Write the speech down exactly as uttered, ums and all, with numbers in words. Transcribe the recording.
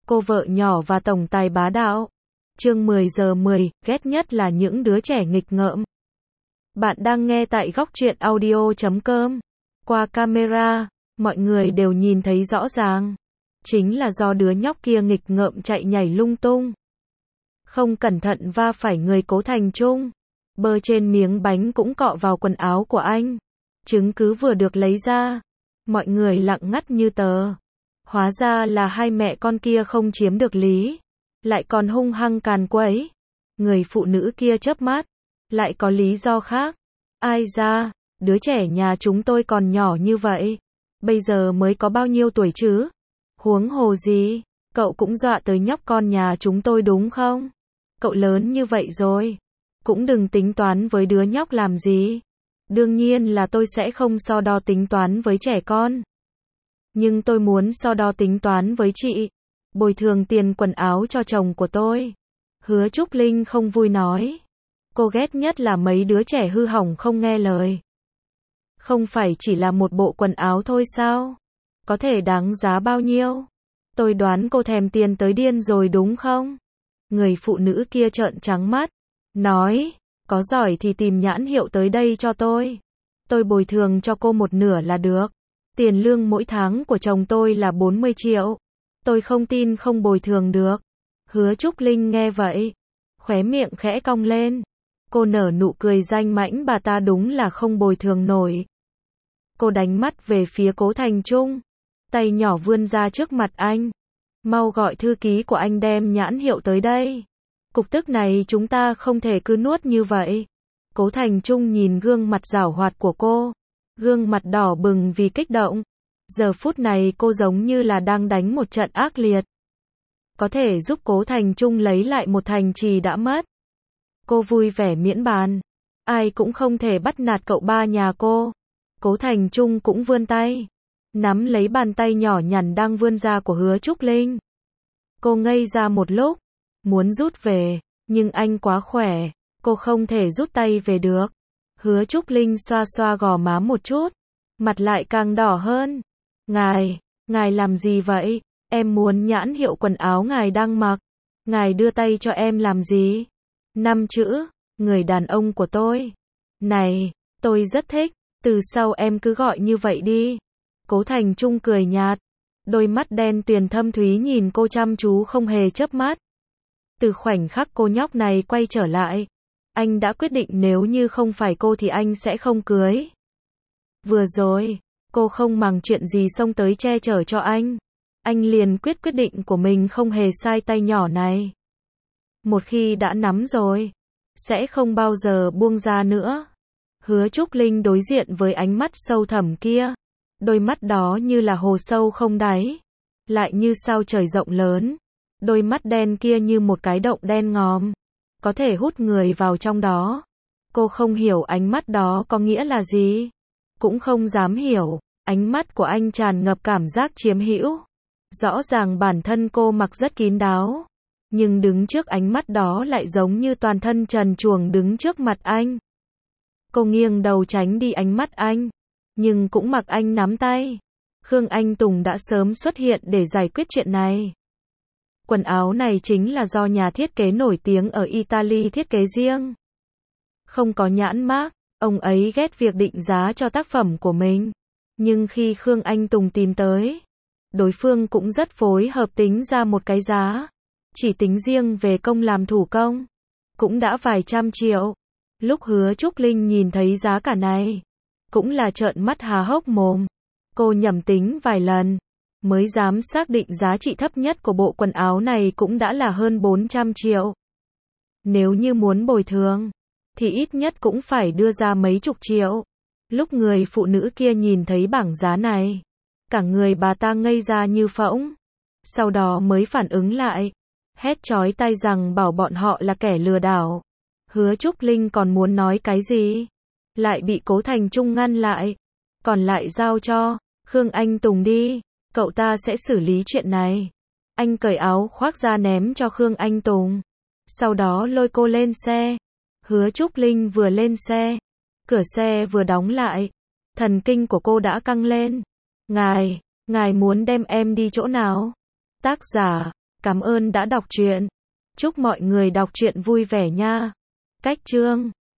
cô vợ nhỏ và tổng tài bá đạo. Chương mười giờ mười, ghét nhất là những đứa trẻ nghịch ngợm. Bạn đang nghe tại góc truyện audio chấm com. Qua camera, mọi người đều nhìn thấy rõ ràng. Chính là do đứa nhóc kia nghịch ngợm chạy nhảy lung tung. Không cẩn thận va phải người Cố Thành Trung. Bơ trên miếng bánh cũng cọ vào quần áo của anh. Chứng cứ vừa được lấy ra. Mọi người lặng ngắt như tờ. Hóa ra là hai mẹ con kia không chiếm được lý. Lại còn hung hăng càn quấy. Người phụ nữ kia chớp mắt. Lại có lý do khác. Ai ra, đứa trẻ nhà chúng tôi còn nhỏ như vậy. Bây giờ mới có bao nhiêu tuổi chứ? Huống hồ gì, cậu cũng dọa tới nhóc con nhà chúng tôi đúng không? Cậu lớn như vậy rồi. Cũng đừng tính toán với đứa nhóc làm gì. Đương nhiên là tôi sẽ không so đo tính toán với trẻ con. Nhưng tôi muốn so đo tính toán với chị. Bồi thường tiền quần áo cho chồng của tôi. Hứa Trúc Linh không vui nói. Cô ghét nhất là mấy đứa trẻ hư hỏng không nghe lời. Không phải chỉ là một bộ quần áo thôi sao? Có thể đáng giá bao nhiêu? Tôi đoán cô thèm tiền tới điên rồi đúng không? Người phụ nữ kia trợn trắng mắt. Nói, có giỏi thì tìm nhãn hiệu tới đây cho tôi. Tôi bồi thường cho cô một nửa là được. Tiền lương mỗi tháng của chồng tôi là bốn mươi triệu. Tôi không tin không bồi thường được. Hứa Trúc Linh nghe vậy. Khóe miệng khẽ cong lên. Cô nở nụ cười danh mãnh, bà ta đúng là không bồi thường nổi. Cô đánh mắt về phía Cố Thành Trung. Tay nhỏ vươn ra trước mặt anh. Mau gọi thư ký của anh đem nhãn hiệu tới đây. Cục tức này chúng ta không thể cứ nuốt như vậy. Cố Thành Trung nhìn gương mặt giảo hoạt của cô. Gương mặt đỏ bừng vì kích động. Giờ phút này cô giống như là đang đánh một trận ác liệt. Có thể giúp Cố Thành Trung lấy lại một thành trì đã mất. Cô vui vẻ miễn bàn. Ai cũng không thể bắt nạt cậu ba nhà cô. Cố Thành Trung cũng vươn tay. Nắm lấy bàn tay nhỏ nhắn đang vươn ra của Hứa Trúc Linh. Cô ngây ra một lúc. Muốn rút về. Nhưng anh quá khỏe. Cô không thể rút tay về được. Hứa Trúc Linh xoa xoa gò má một chút. Mặt lại càng đỏ hơn. Ngài, ngài làm gì vậy? Em muốn nhãn hiệu quần áo ngài đang mặc. Ngài đưa tay cho em làm gì? Năm chữ, người đàn ông của tôi. Này, tôi rất thích. Từ sau em cứ gọi như vậy đi. Cố Thành Trung cười nhạt. Đôi mắt đen tuyền thâm thúy nhìn cô chăm chú không hề chớp mắt. Từ khoảnh khắc cô nhóc này quay trở lại. Anh đã quyết định nếu như không phải cô thì anh sẽ không cưới. Vừa rồi, cô không màng chuyện gì xông tới che chở cho anh. Anh liền quyết quyết định của mình không hề sai tay nhỏ này. Một khi đã nắm rồi, sẽ không bao giờ buông ra nữa. Hứa Trúc Linh đối diện với ánh mắt sâu thẳm kia. Đôi mắt đó như là hồ sâu không đáy. Lại như sao trời rộng lớn. Đôi mắt đen kia như một cái động đen ngòm. Có thể hút người vào trong đó. Cô không hiểu ánh mắt đó có nghĩa là gì. Cũng không dám hiểu. Ánh mắt của anh tràn ngập cảm giác chiếm hữu. Rõ ràng bản thân cô mặc rất kín đáo. Nhưng đứng trước ánh mắt đó lại giống như toàn thân trần truồng đứng trước mặt anh. Cô nghiêng đầu tránh đi ánh mắt anh. Nhưng cũng mặc anh nắm tay. Khương Anh Tùng đã sớm xuất hiện để giải quyết chuyện này. Quần áo này chính là do nhà thiết kế nổi tiếng ở Italy thiết kế riêng. Không có nhãn mác, ông ấy ghét việc định giá cho tác phẩm của mình. Nhưng khi Khương Anh Tùng tìm tới, đối phương cũng rất phối hợp tính ra một cái giá. Chỉ tính riêng về công làm thủ công, cũng đã vài trăm triệu. Lúc Hứa Trúc Linh nhìn thấy giá cả này, cũng là trợn mắt há hốc mồm. Cô nhẩm tính vài lần, mới dám xác định giá trị thấp nhất của bộ quần áo này cũng đã là hơn bốn trăm triệu. Nếu như muốn bồi thường, thì ít nhất cũng phải đưa ra mấy chục triệu. Lúc người phụ nữ kia nhìn thấy bảng giá này, cả người bà ta ngây ra như phỗng. Sau đó mới phản ứng lại, hét chói tai rằng bảo bọn họ là kẻ lừa đảo. Hứa Trúc Linh còn muốn nói cái gì, lại bị Cố Thành Trung ngăn lại. Còn lại giao cho Khương Anh Tùng đi, cậu ta sẽ xử lý chuyện này. Anh cởi áo khoác ra ném cho Khương Anh Tùng. Sau đó lôi cô lên xe. Hứa Trúc Linh vừa lên xe, cửa xe vừa đóng lại. Thần kinh của cô đã căng lên. Ngài, ngài muốn đem em đi chỗ nào? Tác giả Cảm ơn đã đọc truyện. Chúc mọi người đọc truyện vui vẻ nha. Cách chương